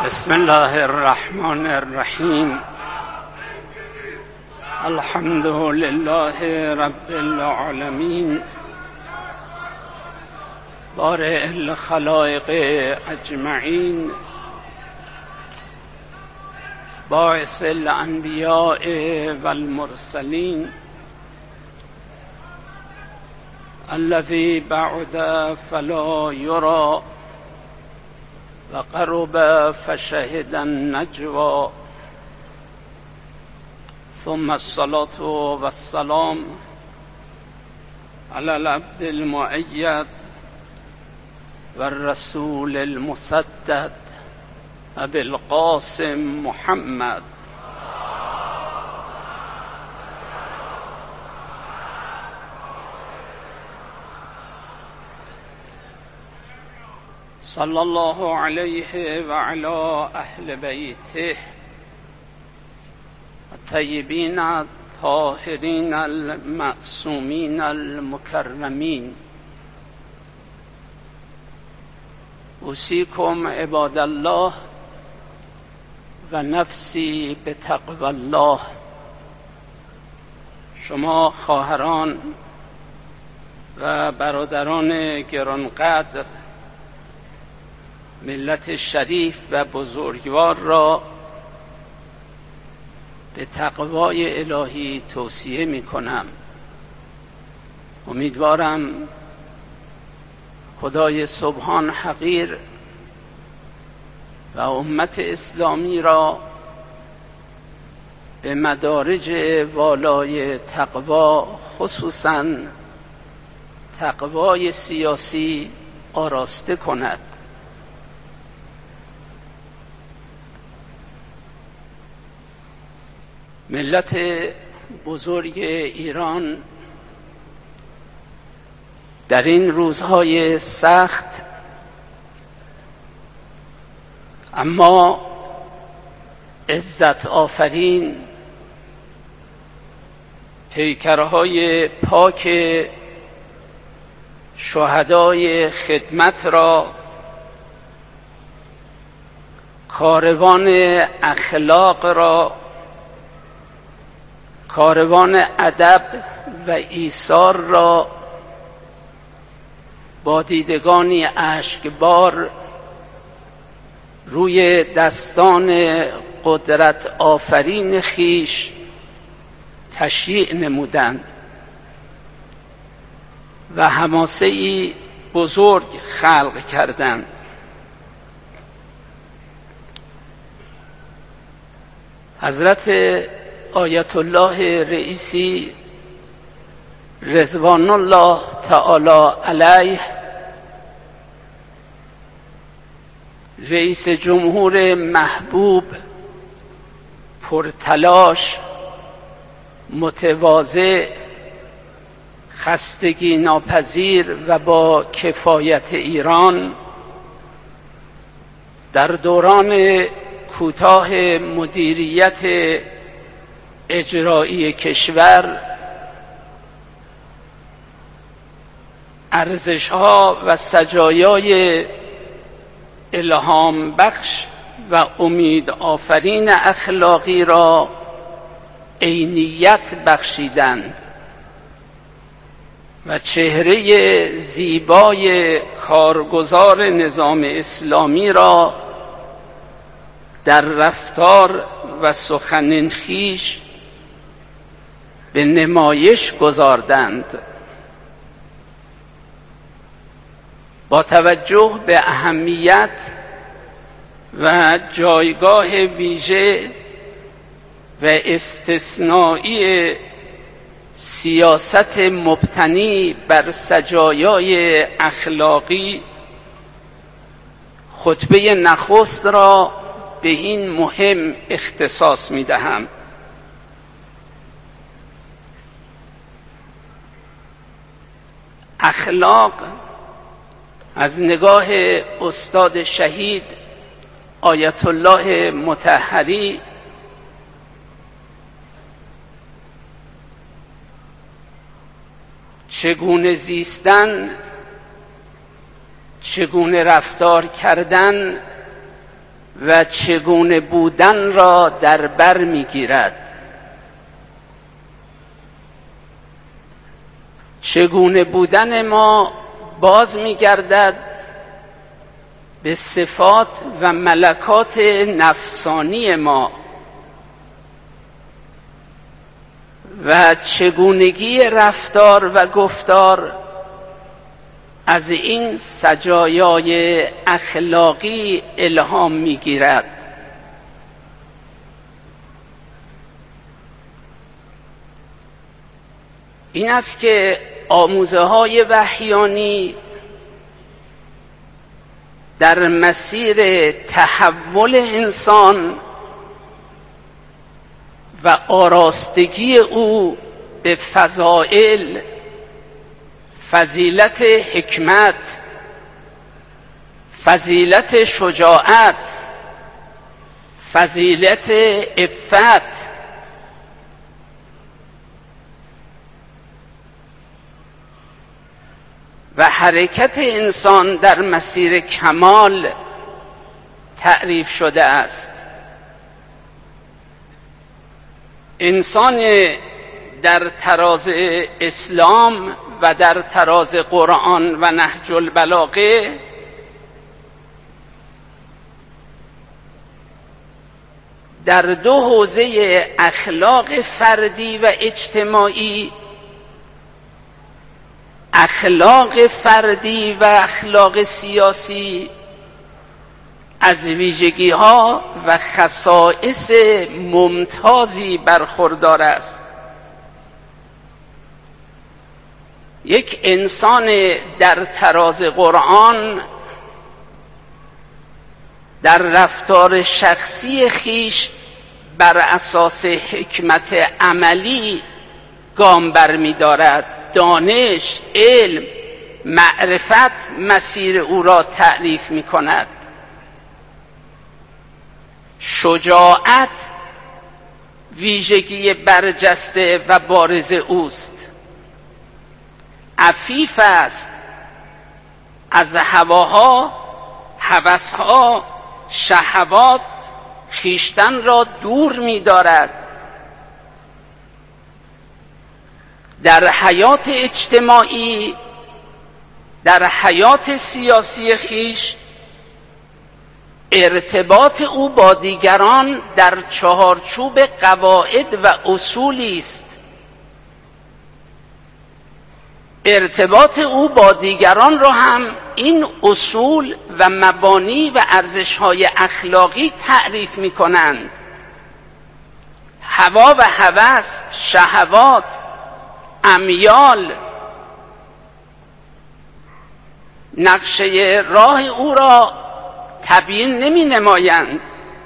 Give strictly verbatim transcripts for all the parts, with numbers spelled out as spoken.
بسم الله الرحمن الرحیم. الحمد لله رب العالمین، بارئ الخلائق اجمعین، باعث الانبیاء والمرسلین، الذی بعد فلا یری و قرب فشهد النجوى، ثم الصلاة والسلام على العبد المؤید و الرسول المسدد ابی القاسم محمد صلی الله علیه و علی اهل بیته الطیبین الطاهرین المعصومین المکرمین. اوصیکم عباد الله و نفسی بتقوی الله. شما خواهران و برادران گرانقدر، ملت شریف و بزرگوار را به تقوای الهی توصیه می کنم. امیدوارم خدای سبحان حقیر و امت اسلامی را به مدارج والای تقوا، خصوصاً تقوای سیاسی، آراسته کند. ملت بزرگ ایران در این روزهای سخت اما عزت آفرین، پیکرهای پاک شهدای خدمت را، کاروان اخلاق را، کاروان ادب و ایثار را با دیدگانی اشکبار روی دستان قدرت آفرین خیش تشییع نمودند و حماسه‌ای بزرگ خلق کردند. حضرت آیت الله رئیسی رضوان الله تعالی علیه، رئیس جمهور محبوب، پرتلاش، متواضع، خستگی ناپذیر و با کفایت ایران، در دوران کوتاه مدیریت اجرایی کشور ارزش‌ها و سجایای الهام بخش و امید آفرین اخلاقی را عینیت بخشیدند و چهره زیبای کارگزار نظام اسلامی را در رفتار و سخن خویش به نمایش گذاردند. با توجه به اهمیت و جایگاه ویژه و استثنایی سیاست مبتنی بر سجایای اخلاقی، خطبه نخست را به این مهم اختصاص می دهم. اخلاق از نگاه استاد شهید آیت الله مطهری چگونه زیستن، چگونه رفتار کردن و چگونه بودن را در بر میگیرد. چگونه بودن ما باز میگردد به صفات و ملکات نفسانی ما و چگونگی رفتار و گفتار از این سجایای اخلاقی الهام میگیرد. این است که آموزه های وحیانی در مسیر تحول انسان و آراستگی او به فضائل، فضیلت حکمت، فضیلت شجاعت، فضیلت عفت، و حرکت انسان در مسیر کمال تعریف شده است. انسان در تراز اسلام و در تراز قرآن و نهج البلاغه در دو حوزه اخلاق فردی و اجتماعی، اخلاق فردی و اخلاق سیاسی، از ویژگی‌ها و خصائص ممتازی برخوردار است. یک انسان در تراز قرآن در رفتار شخصی خیش بر اساس حکمت عملی گام برمی‌دارد. دانش، علم، معرفت مسیر او را تعریف می‌کند. شجاعت ویژگی برجسته و بارز اوست. عفیف است، از هواها، هوسها، شهوات خویشتن را دور می‌دارد. در حیات اجتماعی، در حیات سیاسی خویش، ارتباط او با دیگران در چهارچوب قواعد و اصولی است. ارتباط او با دیگران را هم این اصول و مبانی و ارزش‌های اخلاقی تعریف می‌کنند. هوا و هوس، شهوات، امیال نقشه راه او را تبیین نمی نمایند.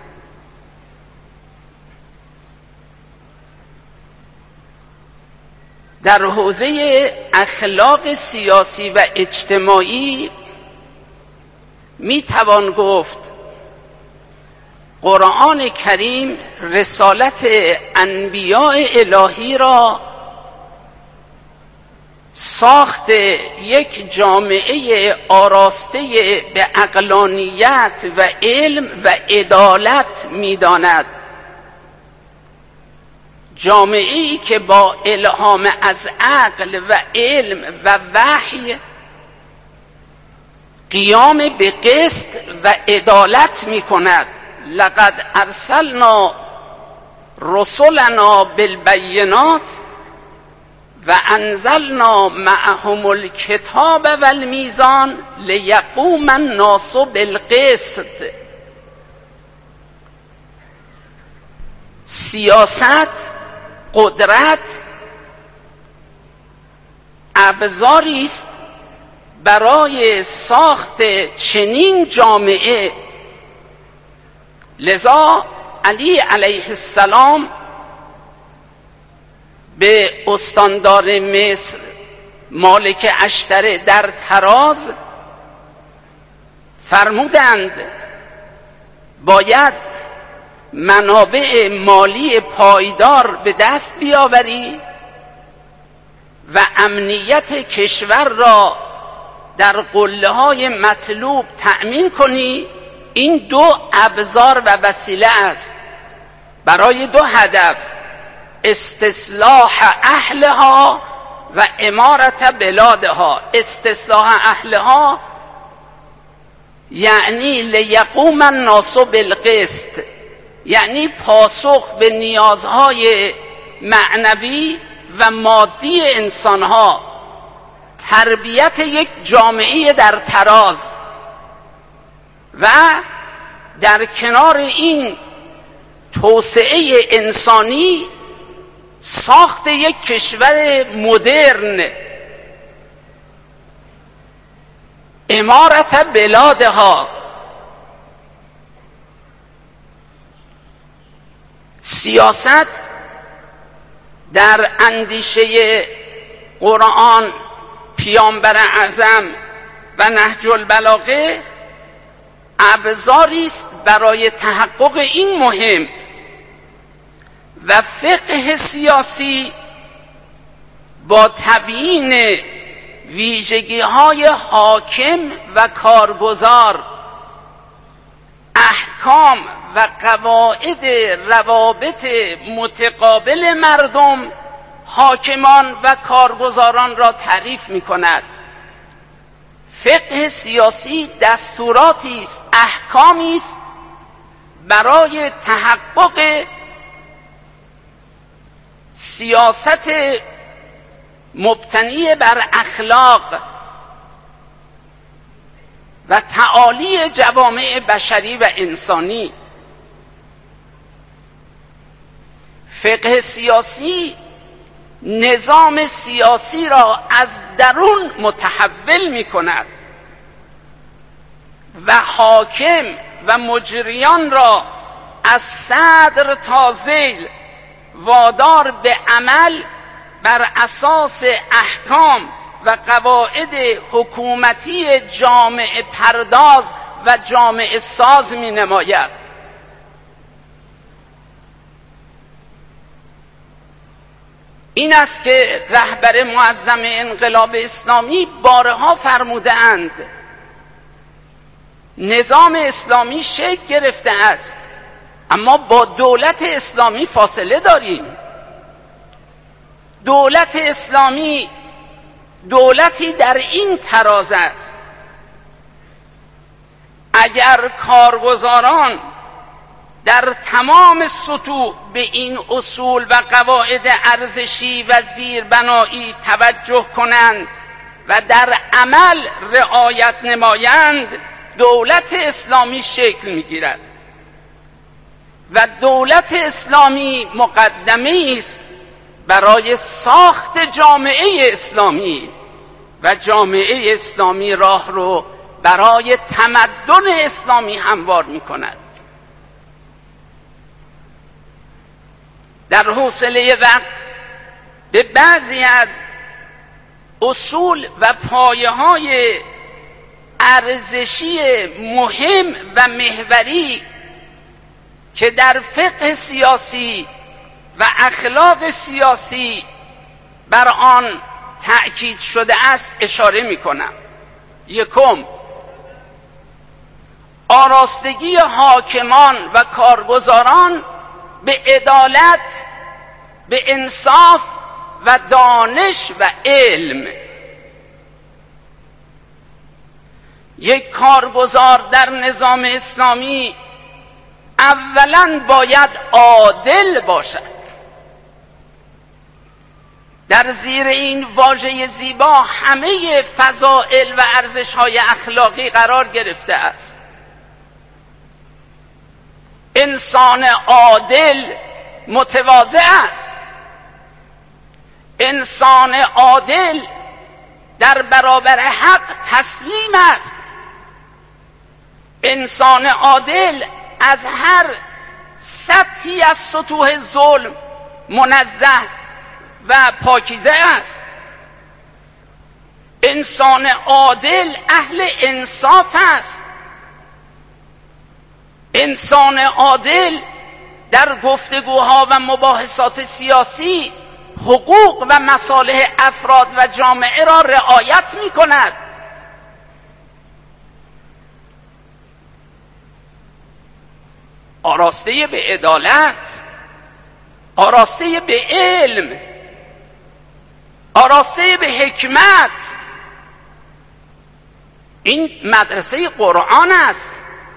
در حوزه اخلاق سیاسی و اجتماعی می توان گفت قرآن کریم رسالت انبیاء الهی را ساخت یک جامعه آراسته به عقلانیت و علم و عدالت می‌داند. جامعه‌ای که با الهام از عقل و علم و وحی قیام به قسط و عدالت می‌کند. لقد ارسلنا رسلنا بالبینات و انزلنا معهم الکتاب و المیزان لیقوم الناس بالقسط. سیاست، قدرت ابزاری است برای ساخت چنین جامعه. لذا علی علیه السلام به استاندار مصر مالک اشتر در تراز فرمودند باید منابع مالی پایدار به دست بیاوری و امنیت کشور را در قله‌های مطلوب تأمین کنی این دو ابزار و وسیله است برای دو هدف: استصلاح اهلها و امارت بلادها. استصلاح اهلها یعنی لیقوم الناس بالقسط، یعنی پاسخ به نیازهای معنوی و مادی انسانها، تربیت یک جامعه در تراز و در کنار این توسعه انسانی ساخت یک کشور مدرن، امارت بلادها. سیاست در اندیشه قرآن، پیامبر اعظم و نهج البلاغه ابزاری است برای تحقق این مهم، و فقه سیاسی با تبیین ویژگی‌های حاکم و کارگزار، احکام و قواعد روابط متقابل مردم، حاکمان و کارگزاران را تعریف می‌کند. فقه سیاسی دستوراتی است، احکامی است برای تحقق سیاست مبتنی بر اخلاق و تعالی جوامع بشری و انسانی. فقه سیاسی نظام سیاسی را از درون متحول می کند و حاکم و مجریان را از صدر تا ذیل وادار به عمل بر اساس احکام و قواعد حکومتی جامعه پرداز و جامعه ساز می نماید. این است که رهبر معظم انقلاب اسلامی بارها فرمودند نظام اسلامی شکل گرفته است، اما با دولت اسلامی فاصله داریم. دولت اسلامی دولتی در این تراز است: اگر کارگزاران در تمام سطوح به این اصول و قواعد ارزشی و زیربنایی توجه کنند و در عمل رعایت نمایند، دولت اسلامی شکل می‌گیرد و دولت اسلامی مقدمه است برای ساخت جامعه اسلامی، و جامعه اسلامی راه رو برای تمدن اسلامی هموار می‌کند. در حوصله وقت به بعضی از اصول و پایه‌های ارزشی مهم و محوری که در فقه سیاسی و اخلاق سیاسی بر آن تأکید شده است اشاره می‌کنم. یکم، آراستگی حاکمان و کارگزاران به عدالت، به انصاف و دانش و علم. یک کارگزار در نظام اسلامی اولاً باید عادل باشد. در زیر این واژه زیبا همه فضائل و ارزش‌های اخلاقی قرار گرفته است. انسان عادل متواضع است. انسان عادل در برابر حق تسلیم است. انسان عادل از هر سطحی از سطوح ظلم منزه و پاکیزه است. انسان عادل اهل انصاف است. انسان عادل در گفتگوها و مباحثات سیاسی حقوق و مصالح افراد و جامعه را رعایت می کند. آراسته به عدالت، آراسته به علم، آراسته به حکمت. این مدرسه قرآن است.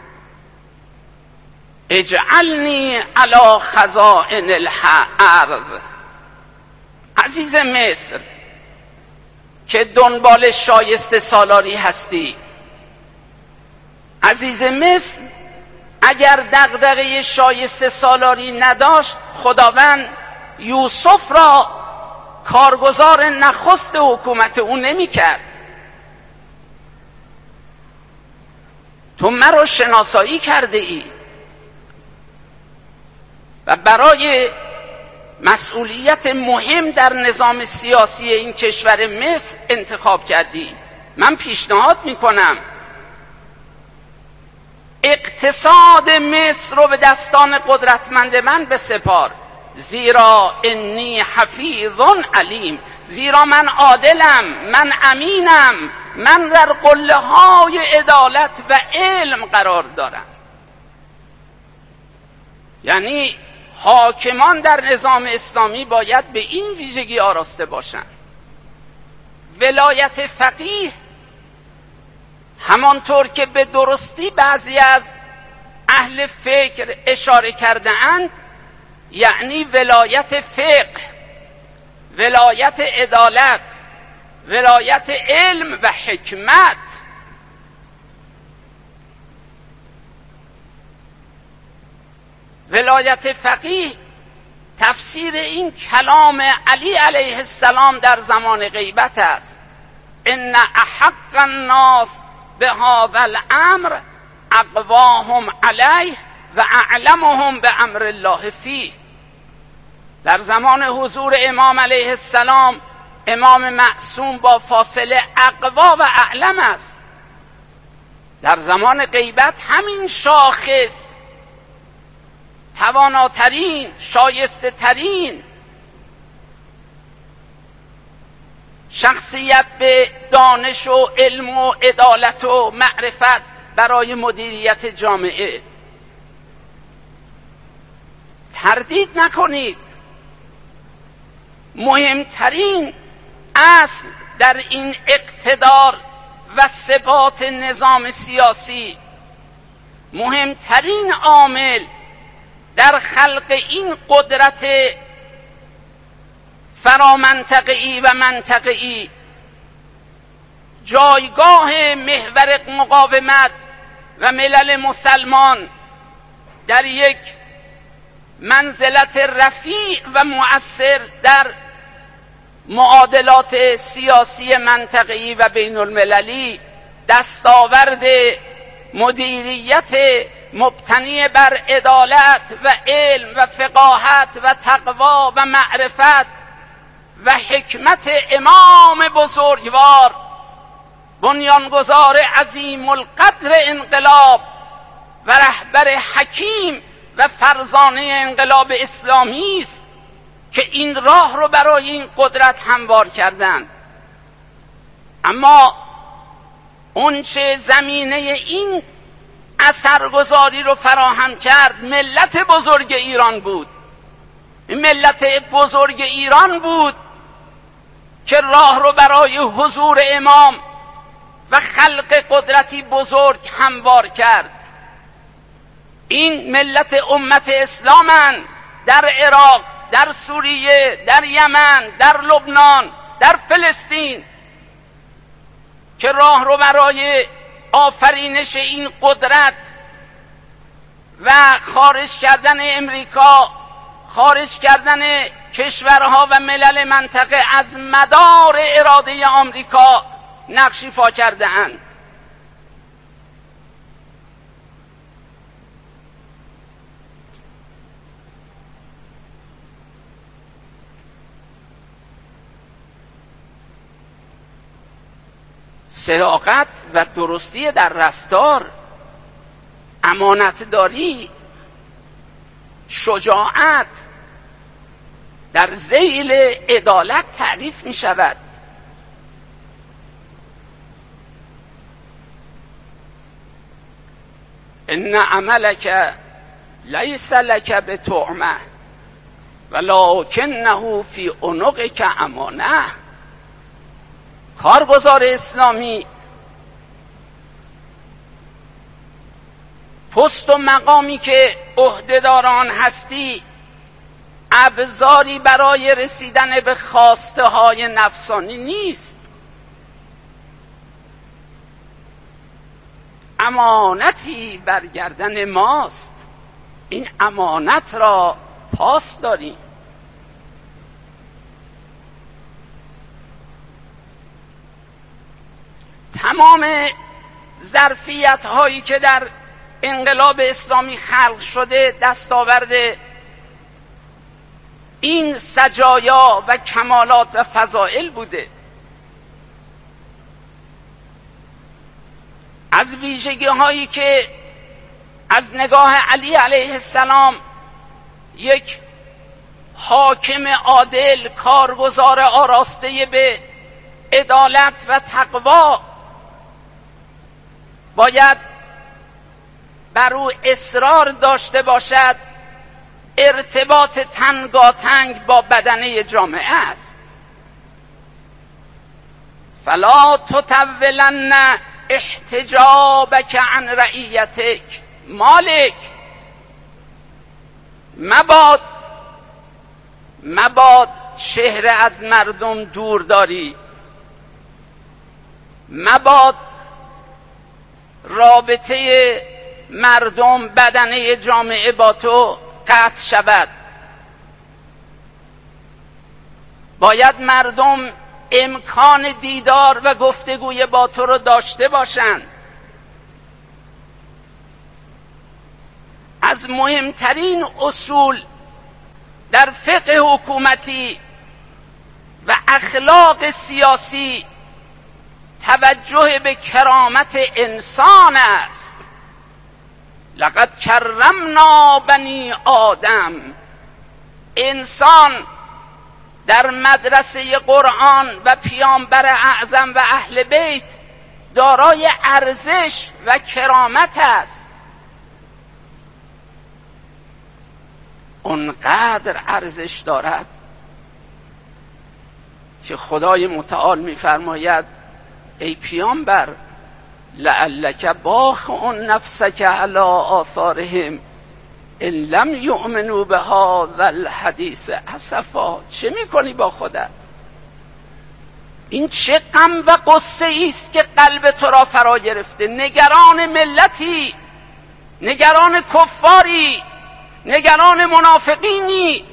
اجعلنی علی خزائن الارض. عزیز مصر که دنبال شایسته سالاری هستی، عزیز مصر اگر دغدغه شایسته سالاری نداشت، خداوند یوسف را کارگزار نخست حکومت او نمی کرد. تو مرا شناسایی کرده ای و برای مسئولیت مهم در نظام سیاسی این کشور مصر انتخاب کردی. من پیشنهاد میکنم اقتصاد مصر رو به دستان قدرتمند من بسپار، زیرا انی حفیظ علیم، زیرا من عادلم، من امینم، من در قله های عدالت و علم قرار دارم. یعنی حاکمان در نظام اسلامی باید به این ویژگی آراسته باشند. ولایت فقیه همانطور که به درستی بعضی از اهل فکر اشاره کرده اند، یعنی ولایت فقه، ولایت عدالت، ولایت علم و حکمت. ولایت فقیه تفسیر این کلام علی علیه السلام در زمان غیبت است: ان احق الناس به هذا الامر اقواهم علیه و اعلمهم به امر الله فیه. در زمان حضور امام علیه السلام، امام معصوم با فاصله اقوا و اعلم است. در زمان غیبت همین شاخص تواناترین، شایسته ترین شخصیت به دانش و علم و عدالت و معرفت برای مدیریت جامعه. تردید نکنید، مهمترین اصل در این اقتدار و ثبات نظام سیاسی، مهمترین عامل در خلق این قدرت فرامنطقه‌ای و منطقه‌ای، جایگاه محور مقاومت و ملل مسلمان در یک منزلت رفیع و مؤثر در معادلات سیاسی منطقه‌ای و بین المللی، دستاورد مدیریت مبتنی بر عدالت و علم و فقاهت و تقوا و معرفت و حکمت امام بزرگوار، بنیانگذار عظیم القدر انقلاب و رهبر حکیم و فرزانه انقلاب اسلامی است که این راه رو برای این قدرت هموار کردند. اما اون چه زمینه این اثرگذاری رو فراهم کرد ملت بزرگ ایران بود. ملت بزرگ ایران بود که راه رو برای حضور امام و خلق قدرتی بزرگ هموار کرد. این ملت امت اسلامن در عراق، در سوریه، در یمن، در لبنان، در فلسطین که راه رو برای آفرینش این قدرت و خارج کردن امریکا، خارج کردن کشورها و ملل منطقه از مدار اراده آمریکا نقش ایفا کرده اند. صداقت و درستی در رفتار، امانتداری، شجاعت در ذیل عدالت تعریف می شود. ان عملک لیس لک بطعمه ولکنه فی عنقک امانه. کارگزار اسلامی پست و مقامی که عهدهداران هستی ابزاری برای رسیدن به خواسته های نفسانی نیست، امانتی بر گردن ماست. این امانت را پاس داریم. تمام ظرفیت هایی که در انقلاب اسلامی خلق شده دستاورد این سجایا و کمالات و فضائل بوده. از ویژگی هایی که از نگاه علی علیه السلام یک حاکم عادل، کارگزار آراسته به عدالت و تقوا باید بر او اصرار داشته باشد، ارتباط تنگاتنگ با بدنه جامعه است. فلا تطولن احتجابک عن رعیتک، مالک مباد مباد چهره از مردم دور داری، مباد رابطه مردم بدنه جامعه با تو قطع شود. باید مردم امکان دیدار و گفتگوی با تو رو داشته باشند. از مهمترین اصول در فقه حکومتی و اخلاق سیاسی توجه به کرامت انسان است. لقد کرمنا بنی آدم. انسان در مدرسه قرآن و پیامبر اعظم و اهل بیت دارای ارزش و کرامت است. اونقدر ارزش دارد که خدای متعال می‌فرماید ای پیامبر لعلک باخع نفسک علی آثارهم ان لم یؤمنوا بهذا الحدیث اسفا. چه میکنی با خودت؟ این چه غم و غصه ایست که قلب تو را فرا گرفته؟ نگران ملتی، نگران کفاری، نگران منافقینی،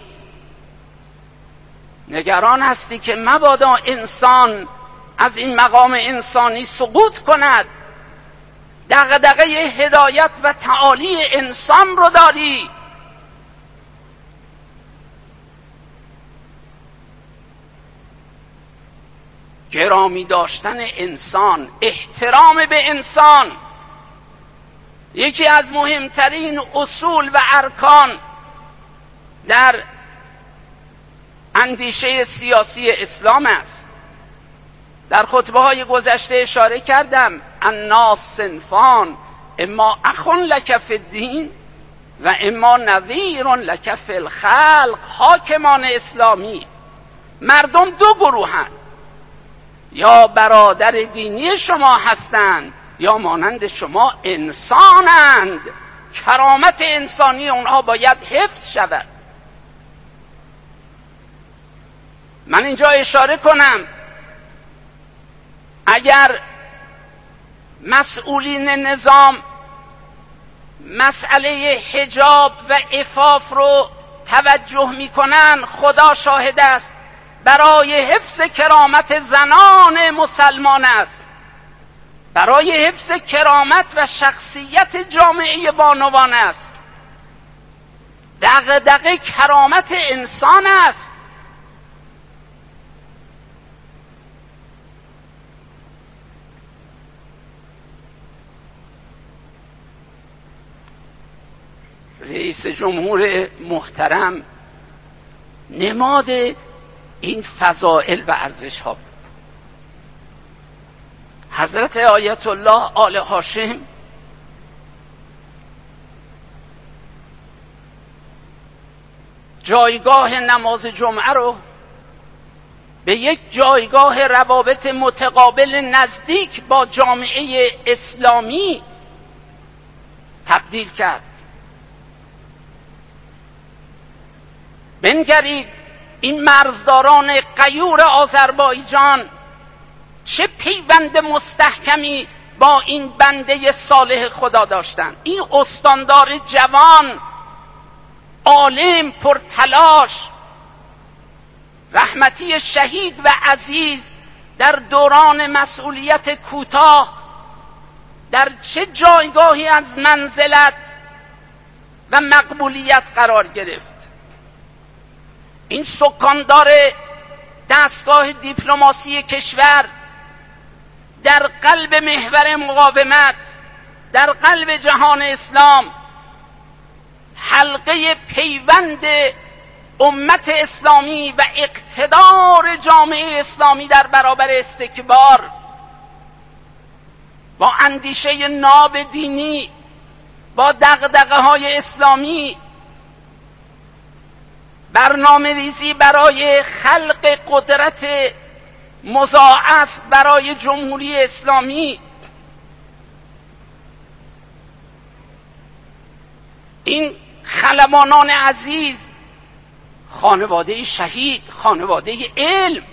نگران هستی که مبادا انسان از این مقام انسانی سقوط کند. دغدغه هدایت و تعالی انسان رو داری. گرامی داشتن انسان، احترام به انسان یکی از مهمترین اصول و ارکان در اندیشه سیاسی اسلام است. در خطبه های گذشته اشاره کردم الناس صنفان اما اخ لک فی الدین و اما نظیر لک فی الخلق. حاکمان اسلامی، مردم دو گروهند، یا برادر دینی شما هستند یا مانند شما انسانند. کرامت انسانی اونها باید حفظ شود. من اینجا اشاره کنم اگر مسئولین نظام مسئله حجاب و عفاف رو توجه میکنن، خدا شاهد است برای حفظ کرامت زنان مسلمان است، برای حفظ کرامت و شخصیت جامعه بانوان است. دغدغه کرامت انسان است. رئیس جمهور محترم نماد این فضائل و ارزش ها بود. حضرت آیت الله آل هاشم جایگاه نماز جمعه رو به یک جایگاه روابط متقابل نزدیک با جامعه اسلامی تبدیل کرد. بنگرید این مرزداران غیور آذربایجان چه پیوند مستحکمی با این بنده صالح خدا داشتند. این استاندار جوان، عالم، پرتلاش، رحمتی شهید و عزیز در دوران مسئولیت کوتاه در چه جایگاهی از منزلت و مقبولیت قرار گرفت. این سکاندار دستگاه دیپلماسی کشور در قلب محور مقاومت، در قلب جهان اسلام، حلقه پیوند امت اسلامی و اقتدار جامعه اسلامی در برابر استکبار، با اندیشه ناب دینی، با دغدغه های اسلامی، برنامه ریزی برای خلق قدرت مضاعف برای جمهوری اسلامی. این خلبانان عزیز، خانواده شهید، خانواده علم.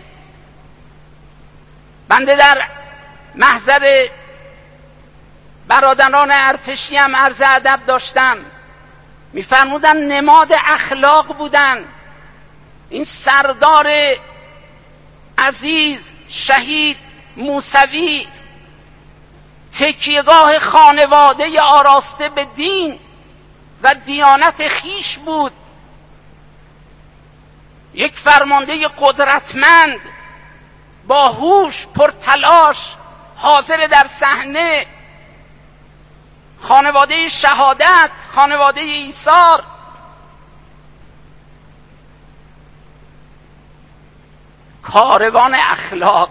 بنده در محضر برادران ارتشی هم عرض ادب داشتم، میفرمودن نماد اخلاق بودن. این سردار عزیز شهید موسوی تکیهگاه خانواده آراسته به دین و دیانت خیش بود. یک فرمانده قدرتمند، باهوش، پرتلاش، حاضر در صحنه، خانواده شهادت، خانواده ایثار. کاروان اخلاق.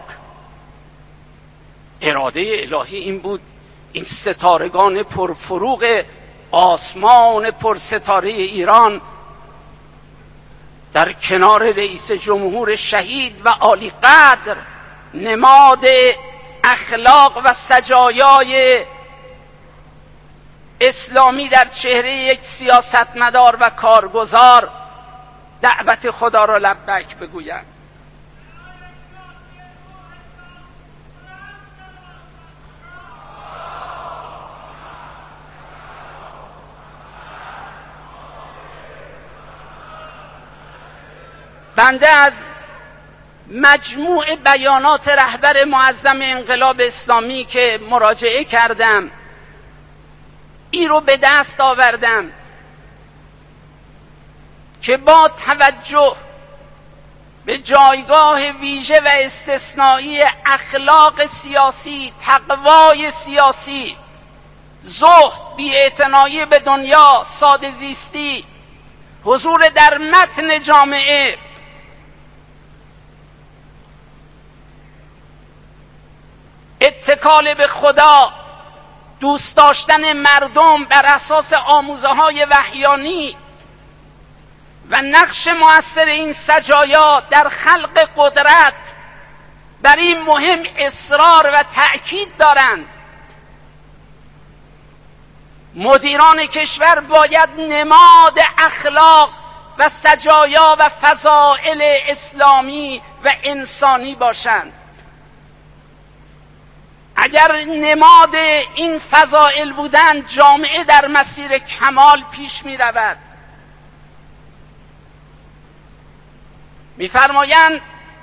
اراده الهی این بود این ستارگان پرفروغ آسمان پرستاره ایران در کنار رئیس جمهور شهید و عالی قدر نماد اخلاق و سجایای اسلامی در چهره یک سیاستمدار و کارگزار دعوت خدا را لبیک بگویند. بنده از مجموع بیانات رهبر معظم انقلاب اسلامی که مراجعه کردم این رو به دست آوردم که با توجه به جایگاه ویژه و استثنایی اخلاق سیاسی، تقوای سیاسی، زهد، بی‌اعتنایی به دنیا، ساده زیستی، حضور در متن جامعه، اتکال به خدا، دوست داشتن مردم بر اساس آموزه های وحیانی و نقش مؤثر این سجایا در خلق قدرت، بر این مهم اصرار و تأکید دارند. مدیران کشور باید نماد اخلاق و سجایا و فضائل اسلامی و انسانی باشند. اگر نماد این فضائل بودند، جامعه در مسیر کمال پیش می رود. می فرمایند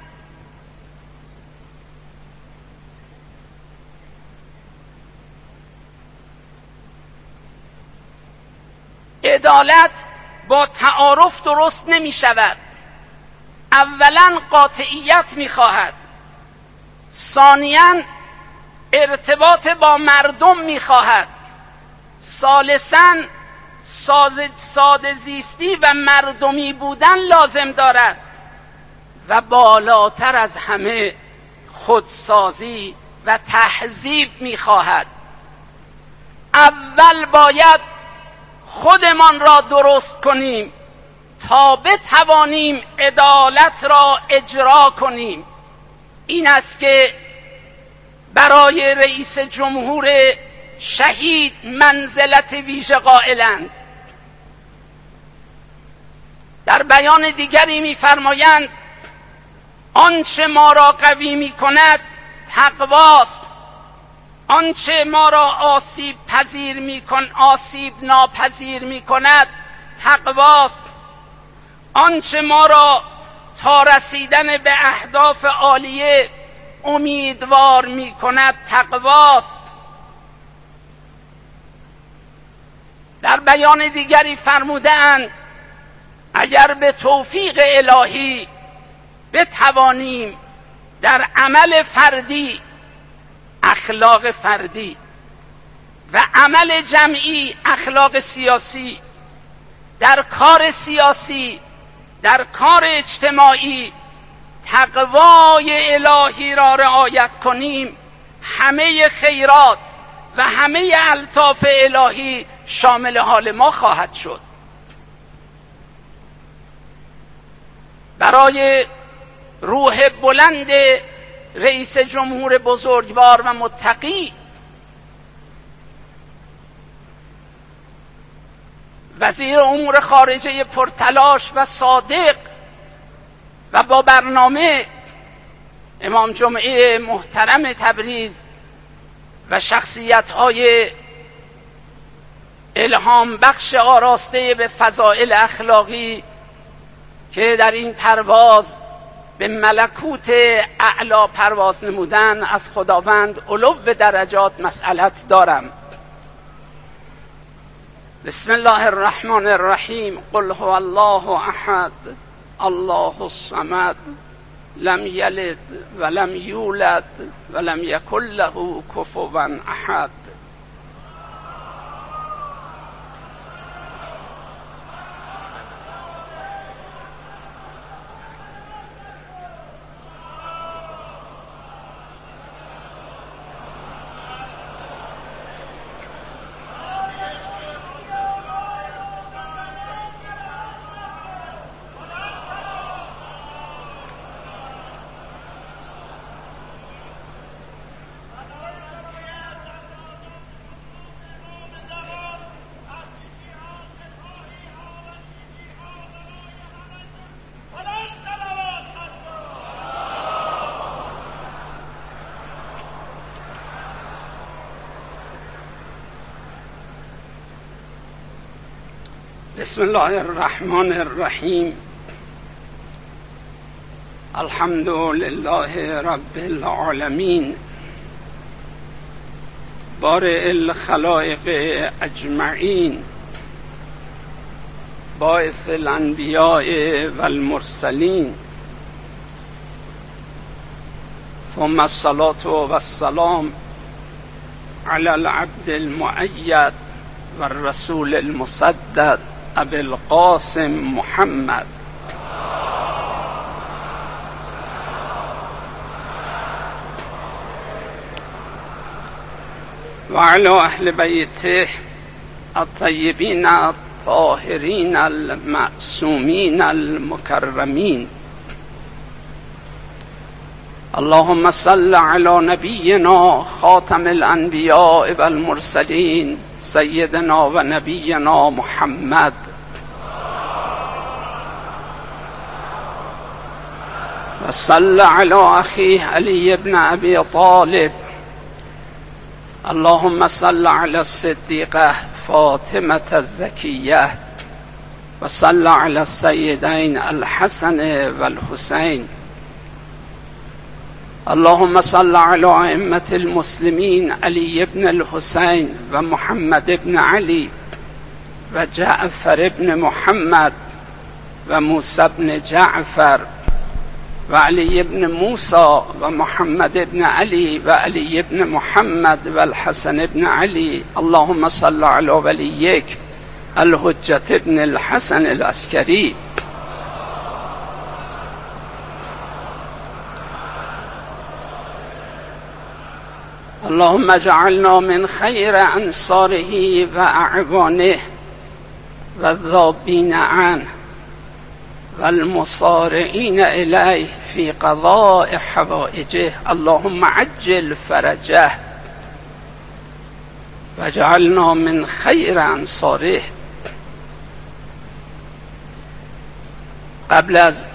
عدالت با تعارف درست نمی شود. اولا قاطعیت می خواهد، ثانیاً ارتباط با مردم می خواهد، ثالثاً ساده زیستی و مردمی بودن لازم دارد و بالاتر از همه خودسازی و تهذیب می خواهد. اول باید خودمان را درست کنیم، تا بتوانیم عدالت را اجرا کنیم. این است که برای رئیس جمهور شهید منزلت ویژه قائلند. در بیان دیگری می‌فرمایند آنچه ما را قوی می‌کند تقواست، آنچه ما را آسیب پذیر می‌کند آسیب ناپذیر می‌کند تقواست، آنچه ما را تا رسیدن به اهداف عالیه امیدوار می‌کند تقواست. در بیان دیگری فرمودند اگر به توفیق الهی بتوانیم در عمل فردی اخلاق فردی و عمل جمعی اخلاق سیاسی، در کار سیاسی در کار اجتماعی تقوای الهی را رعایت کنیم، همه خیرات و همه الطاف الهی شامل حال ما خواهد شد. برای روح بلند رئیس جمهور بزرگوار و متقی، وزیر امور خارجه پرتلاش و صادق و با برنامه، امام جمعه محترم تبریز و شخصیت‌های الهام بخش آراسته به فضائل اخلاقی که در این پرواز به ملکوت اعلا پرواز نمودن، از خداوند علو به درجات مسئلت دارم. بسم الله الرحمن الرحیم. قل هو الله احد الله الصمد لم یلد ولم یولد ولم یکن له کفوا احد. بسم الله الرحمن الرحیم. الحمد لله رب العالمین بارئ الخلائق اجمعین باعث الانبیاء والمرسلین ثم الصلاة والسلام علی العبد المؤید والرسول المسدد ابی القاسم محمد و علی اهل بیته الطیبین الطاهرین المعصومین المکرمین. اللهم صل علی نبینا خاتم الانبیاء والمرسلین سیدنا و نبینا محمد و صل علی اخیه علی ابن ابی طالب. اللهم صل علی الصدیقه فاطمه الزکیه و صل علی السیدین الحسن والحسین. اللهم صل على ائمة المسلمين علي بن الحسين ومحمد بن علي وجعفر بن محمد وموسى بن جعفر وعلي بن موسى ومحمد بن علي وعلي بن محمد والحسن بن علي. اللهم صل على وليك الحجة بن الحسن العسكري. اللهم اجعلنا من خير أنصاره وأعوانه والذابين عنه و المصارعین الیه فی قضاء حوائجه اللهم عجل فرجه و جعلنا من خیر انصاره. قبل از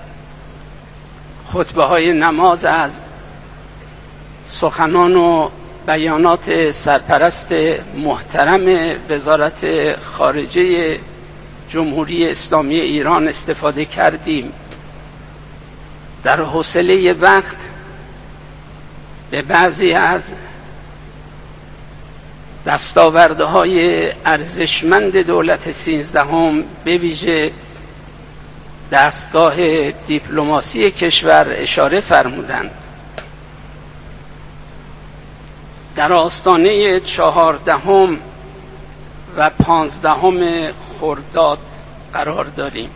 خطبه های نماز از سخنان و بیانات سرپرست محترم وزارت خارجه جمهوری اسلامی ایران استفاده کردیم. در حوصله وقت به بعضی از دستاوردهای ارزشمند دولت سیزدهم به ویژه دستگاه دیپلماسی کشور اشاره فرمودند. در آستانه چهاردهم و پانزدهم خرداد قرار داریم.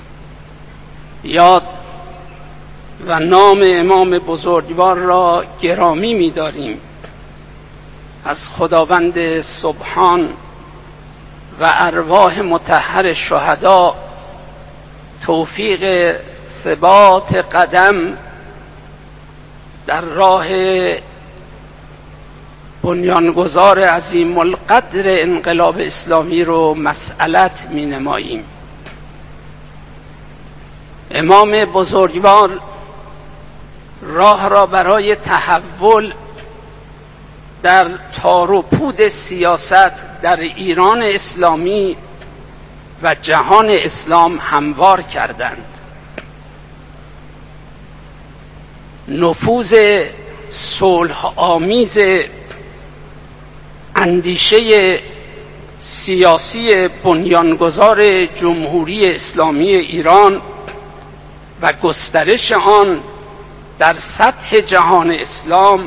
یاد و نام امام بزرگوار را گرامی می‌داریم. از خداوند سبحان و ارواح مطهر شهدا توفیق ثبات قدم در راه بنیانگذار عظیم القدر انقلاب اسلامی رو مسئلت می نماییم. امام بزرگوار راه را برای تحول در تار و پود سیاست در ایران اسلامی و جهان اسلام هموار کردند. نفوذ صلح آمیز اندیشه سیاسی بنیانگذار جمهوری اسلامی ایران و گسترش آن در سطح جهان اسلام،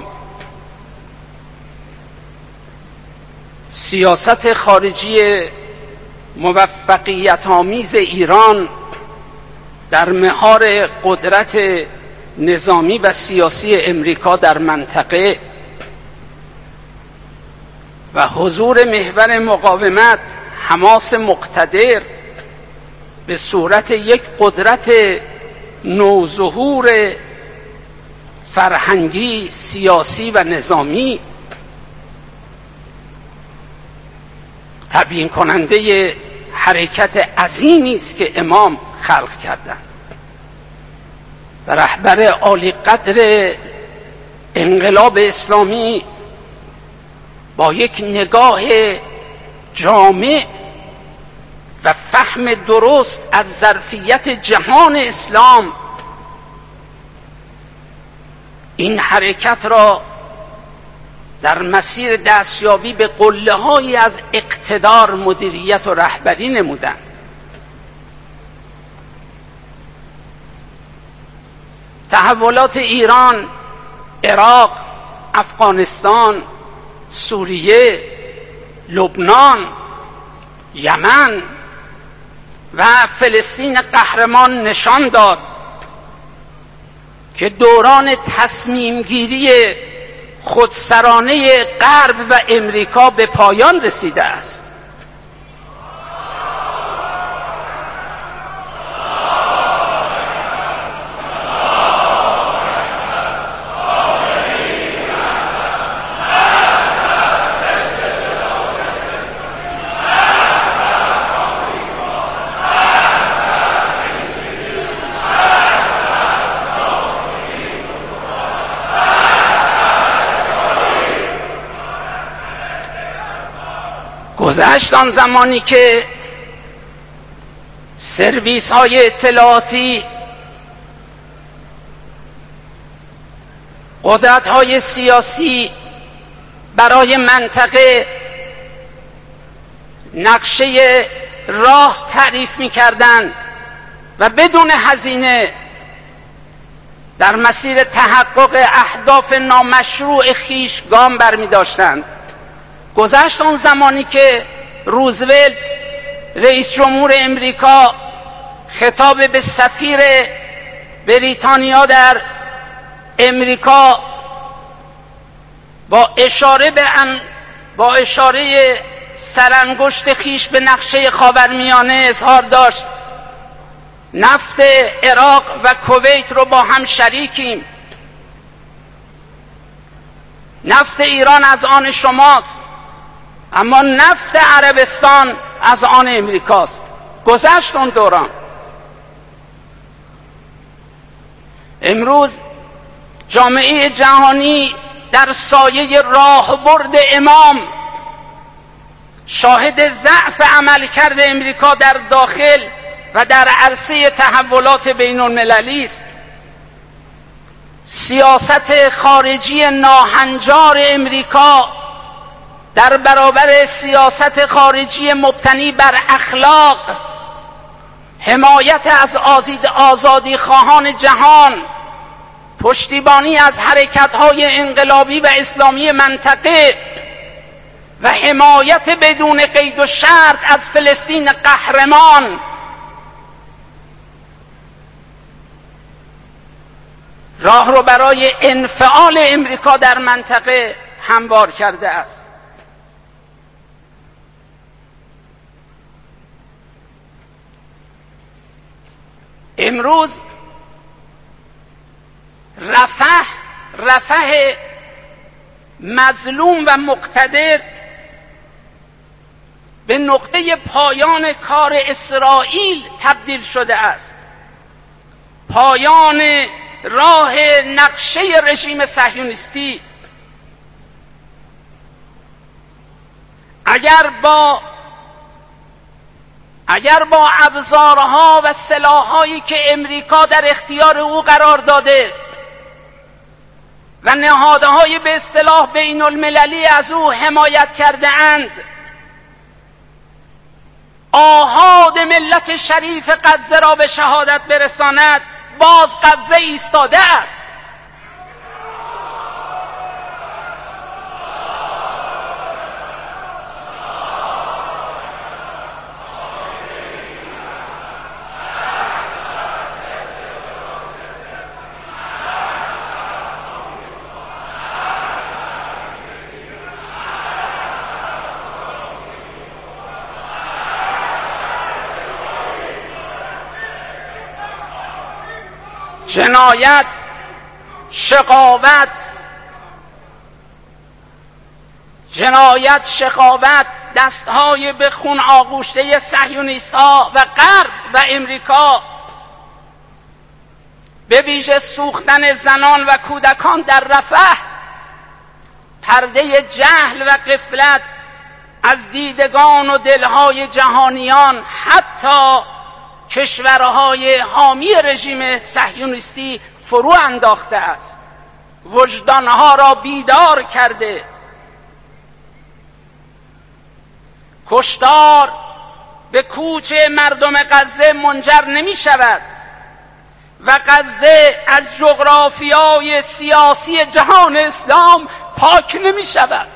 سیاست خارجی موفقیت آمیز ایران در مهار قدرت نظامی و سیاسی امریکا در منطقه و حضور محور مقاومت حماس مقتدر به صورت یک قدرت نوظهور فرهنگی، سیاسی و نظامی تبیین کننده حرکت عظیمی است که امام خلق کردند و رهبر عالی قدر انقلاب اسلامی با یک نگاه جامع و فهم درست از ظرفیت جهان اسلام این حرکت را در مسیر دستیابی به قله‌هایی از اقتدار مدیریت و رهبری نمودند. تحولات ایران، عراق، افغانستان، سوریه، لبنان، یمن و فلسطین قهرمان نشان داد که دوران تصمیم گیری خودسرانه غرب و امریکا به پایان رسیده است. گذشت آن زمانی که سرویس های اطلاعاتی، قدرت های سیاسی برای منطقه نقشه راه تعریف می کردند و بدون هزینه در مسیر تحقق اهداف نامشروع خیش گام برمی داشتند. گذشت آن زمانی که روزولت رئیس جمهور امریکا خطاب به سفیر بریتانیا در امریکا با اشاره به ان با اشاره سرانگشت خیش به نقشه خاورمیانه اظهار داشت نفت عراق و کویت رو با هم شریکیم. نفت ایران از آن شماست، اما نفت عربستان از آن امریکاست. گذشت اون دوران. امروز جامعه جهانی در سایه راهبرد امام شاهد ضعف عملکرد امریکا در داخل و در عرصه تحولات بین المللی است. سیاست خارجی ناهنجار امریکا در برابر سیاست خارجی مبتنی بر اخلاق، حمایت از آزادی خواهان جهان، پشتیبانی از حرکت‌های انقلابی و اسلامی منطقه و حمایت بدون قید و شرط از فلسطین قهرمان راه رو برای انفعال امریکا در منطقه هموار کرده است. امروز رفح رفح مظلوم و مقتدر به نقطه پایان کار اسرائیل تبدیل شده است. پایان راه نقشه رژیم صهیونیستی. اگر با اگر با ابزارها و سلاح‌هایی که امریکا در اختیار او قرار داده و نهادهای به اصطلاح بین المللی از او حمایت کرده اند آحاد ملت شریف غزه را به شهادت برساند، باز غزه ایستاده است. جنایت، شقاوت، جنایت، شقاوت، دستهای به خون آغوشته صهیونیست‌ها و غرب و امریکا، به ویژه سوختن زنان و کودکان در رفح، پرده جهل و غفلت از دیدگان و دلهای جهانیان، حتی کشورهای حامی رژیم صهیونیستی فرو انداخته است. وجدانها را بیدار کرده. کشتار به کوچ مردم غزه منجر نمی شود و غزه از جغرافیای سیاسی جهان اسلام پاک نمی شود.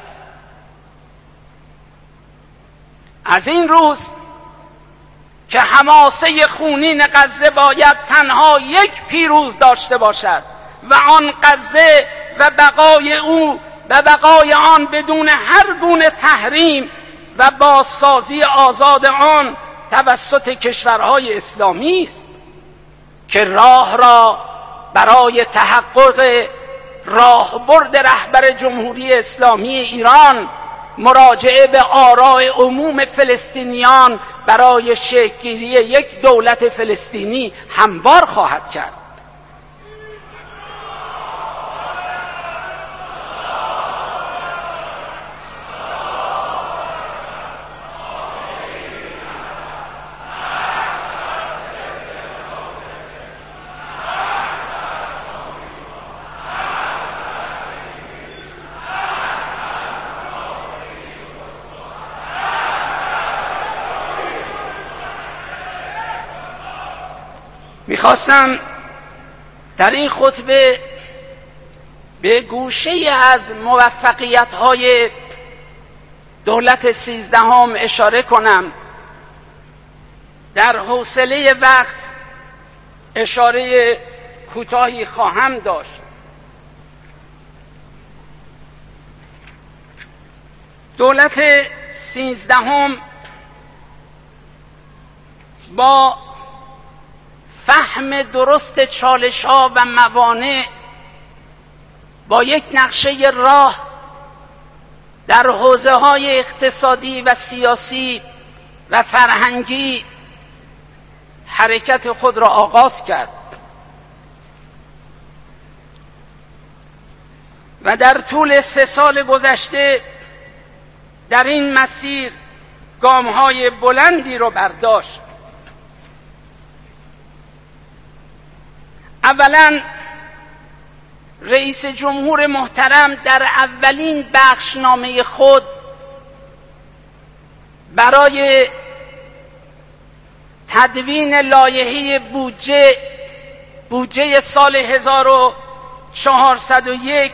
از این روز که حماسه خونین غزه باید تنها یک پیروز داشته باشد و آن غزه و بقای او و بقای آن بدون هر گونه تحریم و بازسازی آزاد آن توسط کشورهای اسلامی است که راه را برای تحقق راهبرد رهبر جمهوری اسلامی ایران مراجعه به آراء عموم فلسطینیان برای شکل‌گیری یک دولت فلسطینی هموار خواهد کرد. میخواستم در این خطبه به گوشه از موفقیت‌های دولت سیزدهم اشاره کنم. در حوصله وقت اشاره کوتاهی خواهم داشت. دولت سیزدهم با فهم درست چالش‌ها و موانع با یک نقشه راه در حوزه‌های اقتصادی و سیاسی و فرهنگی حرکت خود را آغاز کرد و در طول سه سال گذشته در این مسیر گام‌های بلندی را برداشت. اولا رئیس جمهور محترم در اولین بخشنامه خود برای تدوین لایحه بودجه بودجه سال هزار و چهارصد و یک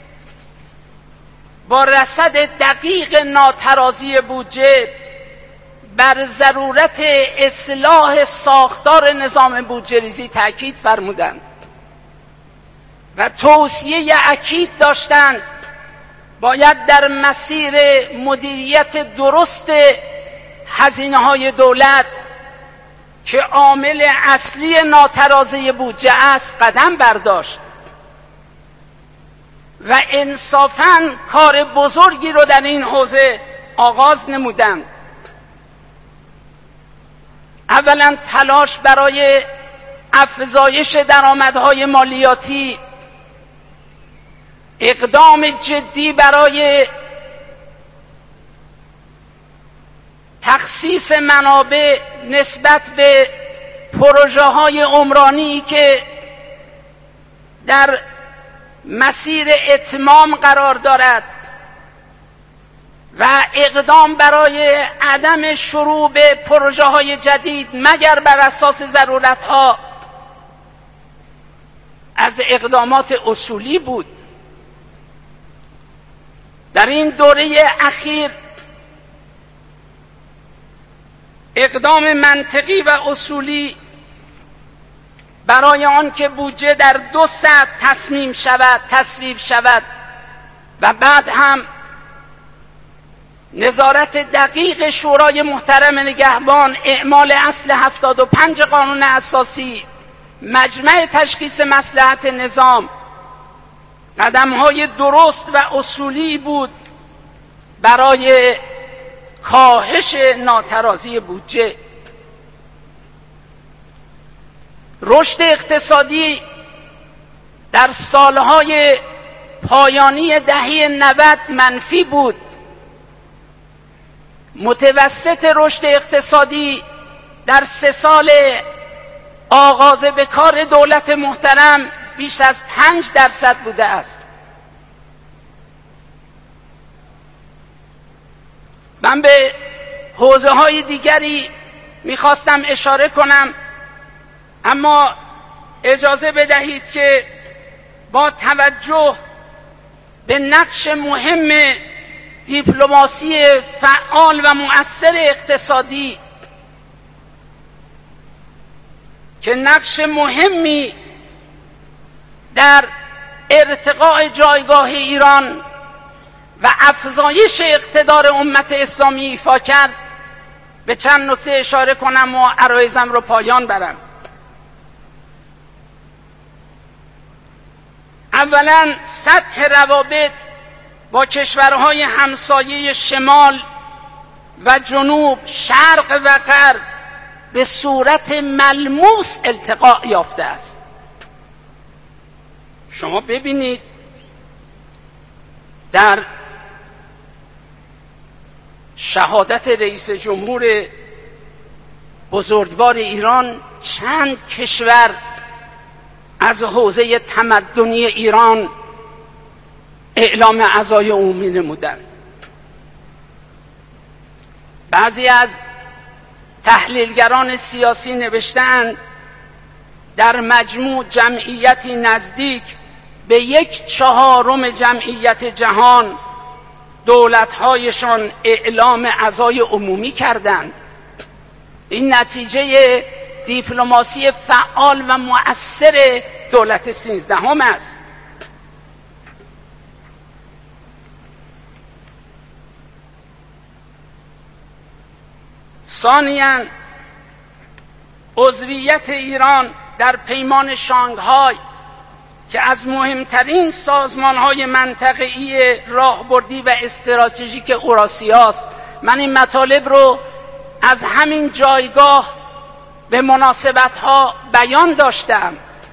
با رصد دقیق ناترازی بودجه بر ضرورت اصلاح ساختار نظام بودجه ریزی تاکید فرمودند و توصیه اکید داشتند باید در مسیر مدیریت درست هزینه‌های دولت که عامل اصلی ناترازی بودجه است قدم برداشت و انصافاً کار بزرگی رو در این حوزه آغاز نمودند. اولا تلاش برای افزایش درآمدهای مالیاتی، اقدام جدی برای تخصیص منابع نسبت به پروژه های عمرانی که در مسیر اتمام قرار دارد و اقدام برای عدم شروع به پروژه های جدید مگر بر اساس ضرورت ها از اقدامات اصولی بود. در این دوره اخیر اقدام منطقی و اصولی برای آن که بودجه در دو سطح تصمیم شود، تصویب شود و بعد هم نظارت دقیق شورای محترم نگهبان، اعمال اصل هفتاد و پنج قانون اساسی، مجمع تشخیص مصلحت نظام، قدم‌های درست و اصولی بود برای کاهش ناترازی بودجه. رشد اقتصادی در سالهای پایانی دهه نود منفی بود. متوسط رشد اقتصادی در سه سال آغاز به کار دولت محترم بیش از پنج درصد بوده است. من به حوزه های دیگری میخواستم اشاره کنم، اما اجازه بدهید که با توجه به نقش مهم دیپلماسی فعال و مؤثر اقتصادی که نقش مهمی در ارتقاء جایگاه ایران و افزایش اقتدار امت اسلامی ایفا کرد، به چند نکته اشاره کنم و عرایضم رو پایان برم. اولا سطح روابط با کشورهای همسایه شمال و جنوب، شرق و غرب به صورت ملموس التقاء یافته است. شما ببینید در شهادت رئیس جمهور بزرگوار ایران چند کشور از حوزه تمدنی ایران اعلام عزای عمومی نمودند. بعضی از تحلیلگران سیاسی نوشتند در مجموع جمعیتی نزدیک به یک چهارم جمعیت جهان دولت‌هایشان اعلام عزای عمومی کردند. این نتیجه دیپلماسی فعال و مؤثر دولت سیزدهم است. ثانیاً عضویت ایران در پیمان شانگهای که از مهمترین سازمان‌های منطقه‌ای راهبردی و استراتژیک اوراسیاست، من این مطالب رو از همین جایگاه به مناسبت‌ها بیان داشتم.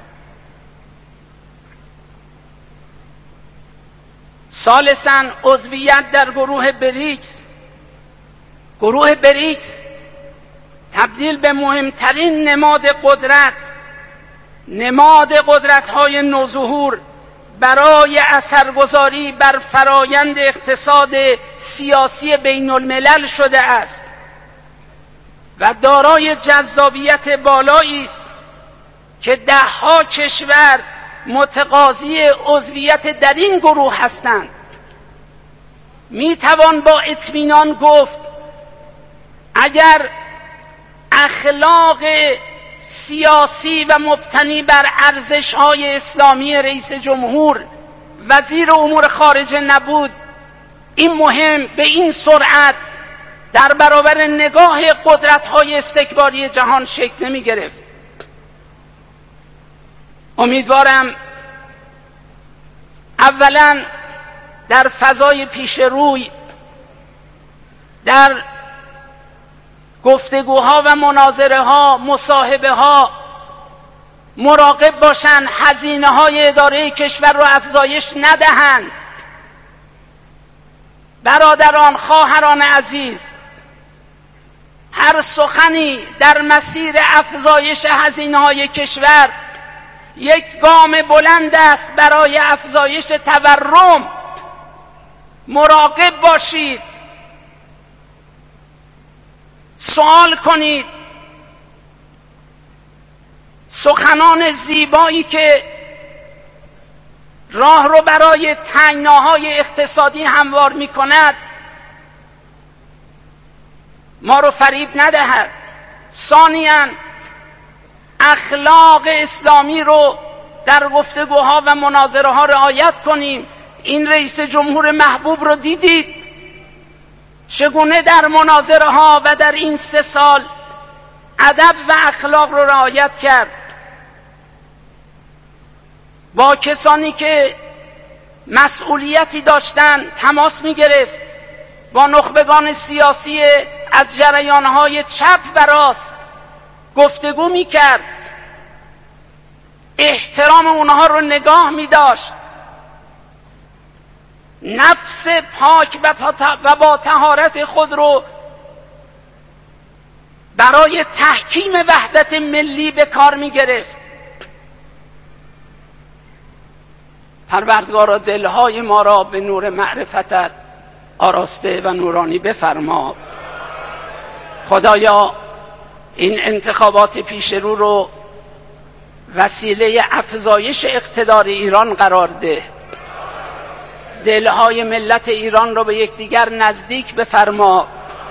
ثالثاً عضویت در گروه بریکس. گروه بریکس تبدیل به مهمترین نماد قدرت نماد قدرت‌های نوظهور برای اثرگذاری بر فرایند اقتصاد سیاسی بین الملل شده است و دارای جذابیت بالایی است که ده‌ها کشور متقاضی عضویت در این گروه هستند. می توان با اطمینان گفت اگر اخلاق سیاسی و مبتنی بر ارزش‌های اسلامی رئیس جمهور وزیر امور خارجه نبود، این مهم به این سرعت در برابر نگاه قدرت‌های استکباری جهان شکل نمی گرفت. امیدوارم اولا در فضای پیش روی در گفتگوها و مناظره ها، مصاحبه ها مراقب باشند هزینه های اداره کشور رو افزایش ندهند. برادران، خواهران عزیز، هر سخنی در مسیر افزایش هزینه های کشور یک گام بلند است برای افزایش تورم. مراقب باشید، سوال کنید. سخنان زیبایی که راه رو برای تنگناهای اقتصادی هموار می کند ما رو فریب ندهد. ثانیاً اخلاق اسلامی رو در گفتگوها و مناظره ها رعایت کنیم. این رئیس جمهور محبوب رو دیدید چگونه در مناظره ها و در این سه سال ادب و اخلاق رو رعایت کرد. با کسانی که مسئولیتی داشتن تماس می گرفت، با نخبگان سیاسی از جریانهای چپ و راست گفتگو می کرد، احترام اونها رو نگاه می داشت، نفس پاک و با طهارت خود رو برای تحکیم وحدت ملی به کار می گرفت. پروردگارا دلهای ما را به نور معرفتت آراسته و نورانی بفرما. خدایا این انتخابات پیش رو رو وسیله افزایش اقتدار ایران قرار ده. دلهای ملت ایران را به یکدیگر نزدیک بفرما.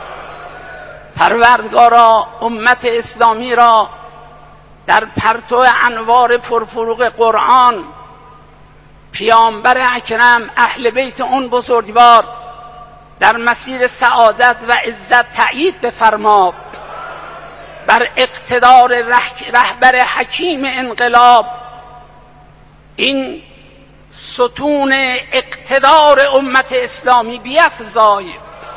پروردگارا امت اسلامی را در پرتو انوار پرفروغ قرآن، پیامبر اکرم، اهل بیت اون بزرگوار در مسیر سعادت و عزت تأیید بفرما. بر اقتدار رهبر حکیم انقلاب این ستون اقتدار امت اسلامی بیفزای.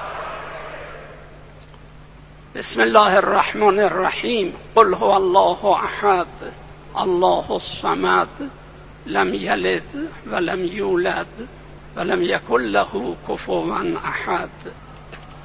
بسم الله الرحمن الرحیم. قل هو الله احد الله الصمد لم یلد ولم یولد ولم یکن له کفوا احد.